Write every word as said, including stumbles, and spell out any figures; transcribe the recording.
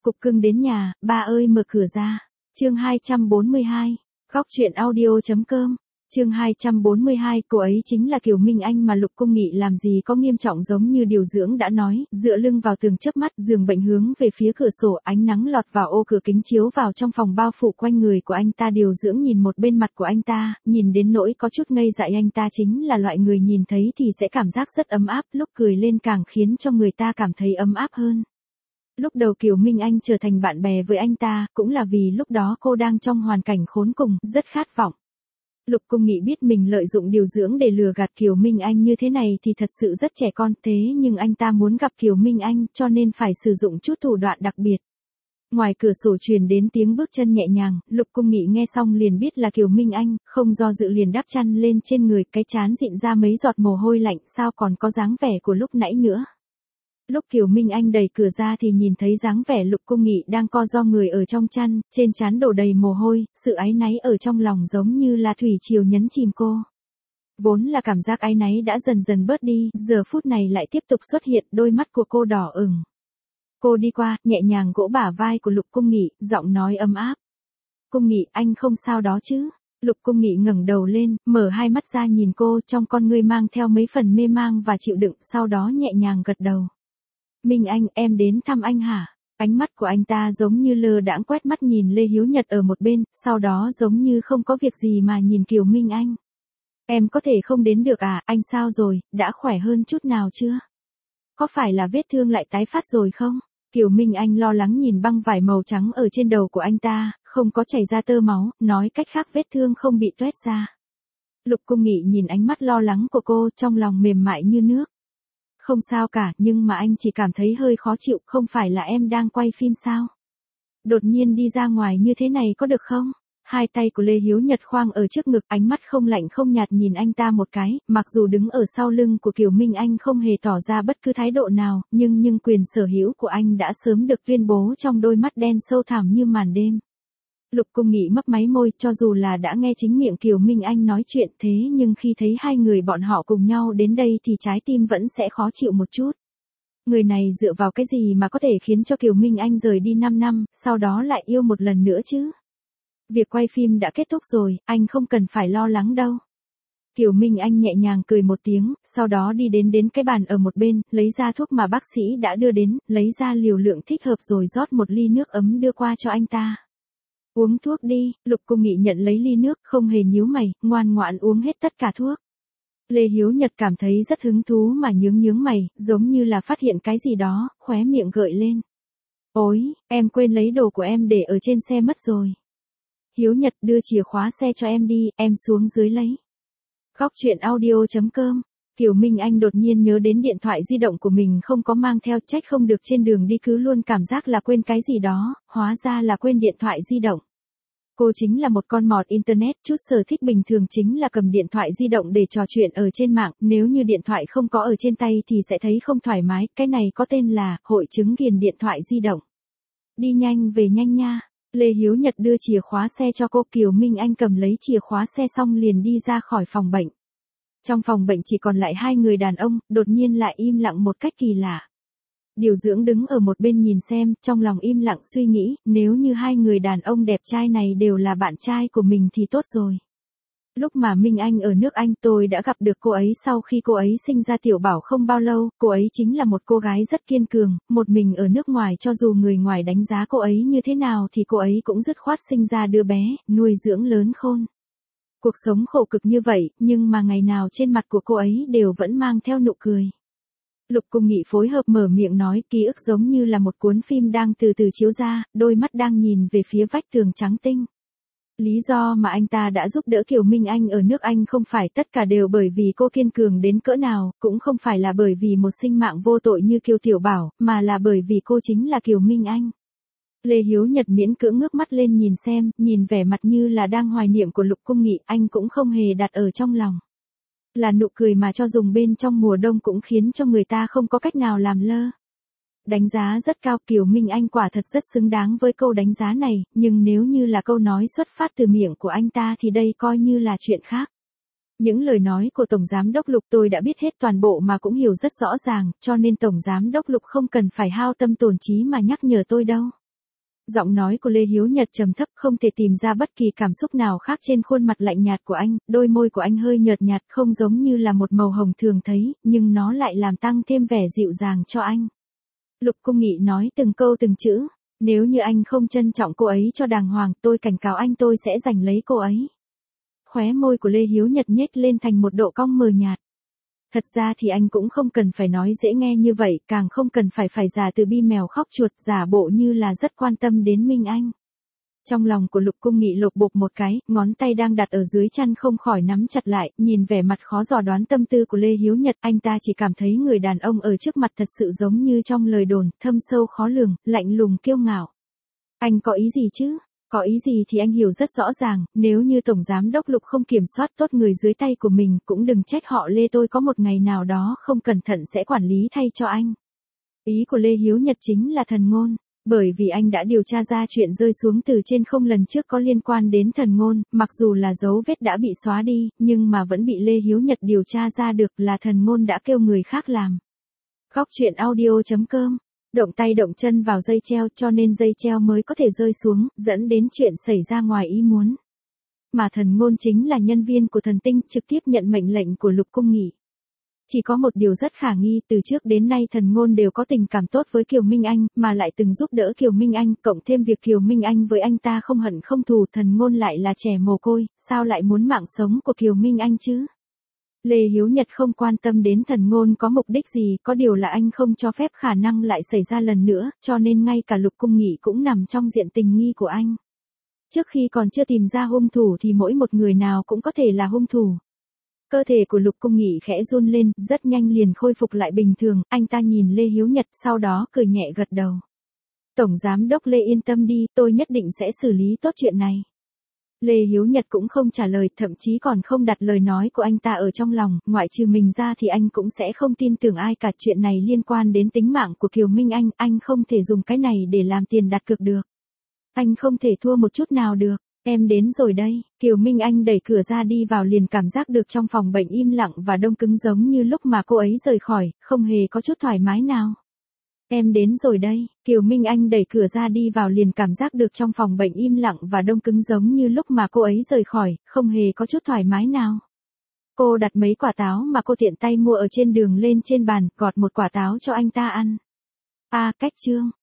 Cục cưng đến nhà, ba ơi mở cửa ra. Chương hai trăm bốn mươi hai. Góc truyện audio.com. Chương hai trăm bốn mươi hai, cô ấy chính là Kiều Minh Anh mà Lục Cung Nghị làm gì có nghiêm trọng giống như điều dưỡng đã nói, dựa lưng vào tường chớp mắt, giường bệnh hướng về phía cửa sổ, ánh nắng lọt vào ô cửa kính chiếu vào trong phòng bao phủ quanh người của anh ta. Điều dưỡng nhìn một bên mặt của anh ta, nhìn đến nỗi có chút ngây dại. Anh ta chính là loại người nhìn thấy thì sẽ cảm giác rất ấm áp, lúc cười lên càng khiến cho người ta cảm thấy ấm áp hơn. Lúc đầu Kiều Minh Anh trở thành bạn bè với anh ta, cũng là vì lúc đó cô đang trong hoàn cảnh khốn cùng, rất khát vọng. Lục Cung Nghị biết mình lợi dụng điều dưỡng để lừa gạt Kiều Minh Anh như thế này thì thật sự rất trẻ con, thế nhưng anh ta muốn gặp Kiều Minh Anh cho nên phải sử dụng chút thủ đoạn đặc biệt. Ngoài cửa sổ truyền đến tiếng bước chân nhẹ nhàng, Lục Cung Nghị nghe xong liền biết là Kiều Minh Anh, không do dự liền đắp chăn lên trên người, cái trán dịn ra mấy giọt mồ hôi lạnh, sao còn có dáng vẻ của lúc nãy nữa. Lúc Kiều Minh Anh đẩy cửa ra thì nhìn thấy dáng vẻ Lục Cung Nghị đang co ro người ở trong chăn, trên trán đổ đầy mồ hôi, sự áy náy ở trong lòng giống như là thủy triều nhấn chìm cô. Vốn là cảm giác áy náy đã dần dần bớt đi, giờ phút này lại tiếp tục xuất hiện, đôi mắt của cô đỏ ửng. Cô đi qua, nhẹ nhàng gỗ bả vai của Lục Cung Nghị, giọng nói ấm áp. Cung Nghị, anh không sao đó chứ? Lục Cung Nghị ngẩng đầu lên, mở hai mắt ra nhìn cô, trong con ngươi mang theo mấy phần mê mang và chịu đựng, sau đó nhẹ nhàng gật đầu. Minh Anh, em đến thăm anh hả? Ánh mắt của anh ta giống như lơ đãng quét mắt nhìn Lê Hiếu Nhật ở một bên, sau đó giống như không có việc gì mà nhìn Kiều Minh Anh. Em có thể không đến được à, anh sao rồi, đã khỏe hơn chút nào chưa? Có phải là vết thương lại tái phát rồi không? Kiều Minh Anh lo lắng nhìn băng vải màu trắng ở trên đầu của anh ta, không có chảy ra tơ máu, nói cách khác vết thương không bị toét ra. Lục Cung Nghị nhìn ánh mắt lo lắng của cô, trong lòng mềm mại như nước. Không sao cả, nhưng mà anh chỉ cảm thấy hơi khó chịu, không phải là em đang quay phim sao? Đột nhiên đi ra ngoài như thế này có được không? Hai tay của Lê Hiếu Nhật khoang ở trước ngực, ánh mắt không lạnh không nhạt nhìn anh ta một cái, mặc dù đứng ở sau lưng của Kiều Minh Anh không hề tỏ ra bất cứ thái độ nào, nhưng nhưng quyền sở hữu của anh đã sớm được tuyên bố trong đôi mắt đen sâu thẳm như màn đêm. Lục Cung Nghị mấp máy môi, cho dù là đã nghe chính miệng Kiều Minh Anh nói chuyện thế nhưng khi thấy hai người bọn họ cùng nhau đến đây thì trái tim vẫn sẽ khó chịu một chút. Người này dựa vào cái gì mà có thể khiến cho Kiều Minh Anh rời đi năm năm, sau đó lại yêu một lần nữa chứ? Việc quay phim đã kết thúc rồi, anh không cần phải lo lắng đâu. Kiều Minh Anh nhẹ nhàng cười một tiếng, sau đó đi đến đến cái bàn ở một bên, lấy ra thuốc mà bác sĩ đã đưa đến, lấy ra liều lượng thích hợp rồi rót một ly nước ấm đưa qua cho anh ta. Uống thuốc đi, Lục Cung Nghị nhận lấy ly nước, không hề nhíu mày, ngoan ngoãn uống hết tất cả thuốc. Lê Hiếu Nhật cảm thấy rất hứng thú mà nhướng nhướng mày, giống như là phát hiện cái gì đó, khóe miệng gợi lên. Ôi, em quên lấy đồ của em để ở trên xe mất rồi. Hiếu Nhật đưa chìa khóa xe cho em đi, em xuống dưới lấy. Góc truyện audio.com. Kiều Minh Anh đột nhiên nhớ đến điện thoại di động của mình không có mang theo, trách không được trên đường đi cứ luôn cảm giác là quên cái gì đó, hóa ra là quên điện thoại di động. Cô chính là một con mọt internet, chút sở thích bình thường chính là cầm điện thoại di động để trò chuyện ở trên mạng, nếu như điện thoại không có ở trên tay thì sẽ thấy không thoải mái, cái này có tên là hội chứng ghiền điện thoại di động. Đi nhanh về nhanh nha. Lê Hiếu Nhật đưa chìa khóa xe cho cô, Kiều Minh Anh cầm lấy chìa khóa xe xong liền đi ra khỏi phòng bệnh. Trong phòng bệnh chỉ còn lại hai người đàn ông, đột nhiên lại im lặng một cách kỳ lạ. Điều dưỡng đứng ở một bên nhìn xem, trong lòng im lặng suy nghĩ, nếu như hai người đàn ông đẹp trai này đều là bạn trai của mình thì tốt rồi. Lúc mà Minh Anh ở nước Anh tôi đã gặp được cô ấy sau khi cô ấy sinh ra tiểu bảo không bao lâu, cô ấy chính là một cô gái rất kiên cường, một mình ở nước ngoài cho dù người ngoài đánh giá cô ấy như thế nào thì cô ấy cũng dứt khoát sinh ra đứa bé, nuôi dưỡng lớn khôn. Cuộc sống khổ cực như vậy, nhưng mà ngày nào trên mặt của cô ấy đều vẫn mang theo nụ cười. Lục Cung Nghị phối hợp mở miệng nói, ký ức giống như là một cuốn phim đang từ từ chiếu ra, đôi mắt đang nhìn về phía vách tường trắng tinh. Lý do mà anh ta đã giúp đỡ Kiều Minh Anh ở nước Anh không phải tất cả đều bởi vì cô kiên cường đến cỡ nào, cũng không phải là bởi vì một sinh mạng vô tội như Kiều Tiểu Bảo, mà là bởi vì cô chính là Kiều Minh Anh. Lê Hiếu Nhật miễn cưỡng ngước mắt lên nhìn xem, nhìn vẻ mặt như là đang hoài niệm của Lục Cung Nghị, anh cũng không hề đặt ở trong lòng. Là nụ cười mà cho dùng bên trong mùa đông cũng khiến cho người ta không có cách nào làm lơ. Đánh giá rất cao, Kiều Minh Anh quả thật rất xứng đáng với câu đánh giá này, nhưng nếu như là câu nói xuất phát từ miệng của anh ta thì đây coi như là chuyện khác. Những lời nói của Tổng Giám đốc Lục tôi đã biết hết toàn bộ mà cũng hiểu rất rõ ràng, cho nên Tổng Giám đốc Lục không cần phải hao tâm tổn trí mà nhắc nhở tôi đâu. Giọng nói của Lê Hiếu Nhật trầm thấp, không thể tìm ra bất kỳ cảm xúc nào khác trên khuôn mặt lạnh nhạt của anh, đôi môi của anh hơi nhợt nhạt không giống như là một màu hồng thường thấy, nhưng nó lại làm tăng thêm vẻ dịu dàng cho anh. Lục Cung Nghị nói từng câu từng chữ, nếu như anh không trân trọng cô ấy cho đàng hoàng, tôi cảnh cáo anh tôi sẽ giành lấy cô ấy. Khóe môi của Lê Hiếu Nhật nhếch lên thành một độ cong mờ nhạt. Thật ra thì anh cũng không cần phải nói dễ nghe như vậy, càng không cần phải phải giả từ bi mèo khóc chuột, giả bộ như là rất quan tâm đến Minh Anh. Trong lòng của Lục Cung Nghị lột bột một cái, ngón tay đang đặt ở dưới chăn không khỏi nắm chặt lại, nhìn vẻ mặt khó dò đoán tâm tư của Lê Hiếu Nhật, anh ta chỉ cảm thấy người đàn ông ở trước mặt thật sự giống như trong lời đồn, thâm sâu khó lường, lạnh lùng kiêu ngạo. Anh có ý gì chứ? Có ý gì thì anh hiểu rất rõ ràng, nếu như Tổng Giám Đốc Lục không kiểm soát tốt người dưới tay của mình, cũng đừng trách họ Lê tôi có một ngày nào đó không cẩn thận sẽ quản lý thay cho anh. Ý của Lê Hiếu Nhật chính là Thần Ngôn, bởi vì anh đã điều tra ra chuyện rơi xuống từ trên không lần trước có liên quan đến Thần Ngôn, mặc dù là dấu vết đã bị xóa đi, nhưng mà vẫn bị Lê Hiếu Nhật điều tra ra được là Thần Ngôn đã kêu người khác làm. Góc truyện audio chấm com Động tay động chân vào dây treo cho nên dây treo mới có thể rơi xuống, dẫn đến chuyện xảy ra ngoài ý muốn. Mà Thần Ngôn chính là nhân viên của Thần Tinh, trực tiếp nhận mệnh lệnh của Lục Cung Nghị. Chỉ có một điều rất khả nghi, từ trước đến nay Thần Ngôn đều có tình cảm tốt với Kiều Minh Anh, mà lại từng giúp đỡ Kiều Minh Anh, cộng thêm việc Kiều Minh Anh với anh ta không hận không thù, Thần Ngôn lại là trẻ mồ côi, sao lại muốn mạng sống của Kiều Minh Anh chứ? Lê Hiếu Nhật không quan tâm đến Thần Ngôn có mục đích gì, có điều là anh không cho phép khả năng lại xảy ra lần nữa, cho nên ngay cả Lục Cung Nghị cũng nằm trong diện tình nghi của anh. Trước khi còn chưa tìm ra hung thủ thì mỗi một người nào cũng có thể là hung thủ. Cơ thể của Lục Cung Nghị khẽ run lên, rất nhanh liền khôi phục lại bình thường, anh ta nhìn Lê Hiếu Nhật sau đó cười nhẹ gật đầu. Tổng Giám Đốc Lê yên tâm đi, tôi nhất định sẽ xử lý tốt chuyện này. Lê Hiếu Nhật cũng không trả lời, thậm chí còn không đặt lời nói của anh ta ở trong lòng, ngoại trừ mình ra thì anh cũng sẽ không tin tưởng ai cả, chuyện này liên quan đến tính mạng của Kiều Minh Anh, anh không thể dùng cái này để làm tiền đặt cược được. Anh không thể thua một chút nào được. Em đến rồi đây, Kiều Minh Anh đẩy cửa ra đi vào liền cảm giác được trong phòng bệnh im lặng và đông cứng giống như lúc mà cô ấy rời khỏi, không hề có chút thoải mái nào. Em đến rồi đây, Kiều Minh Anh đẩy cửa ra đi vào liền cảm giác được trong phòng bệnh im lặng và đông cứng giống như lúc mà cô ấy rời khỏi, không hề có chút thoải mái nào. Cô đặt mấy quả táo mà cô tiện tay mua ở trên đường lên trên bàn, gọt một quả táo cho anh ta ăn. À, cách chương.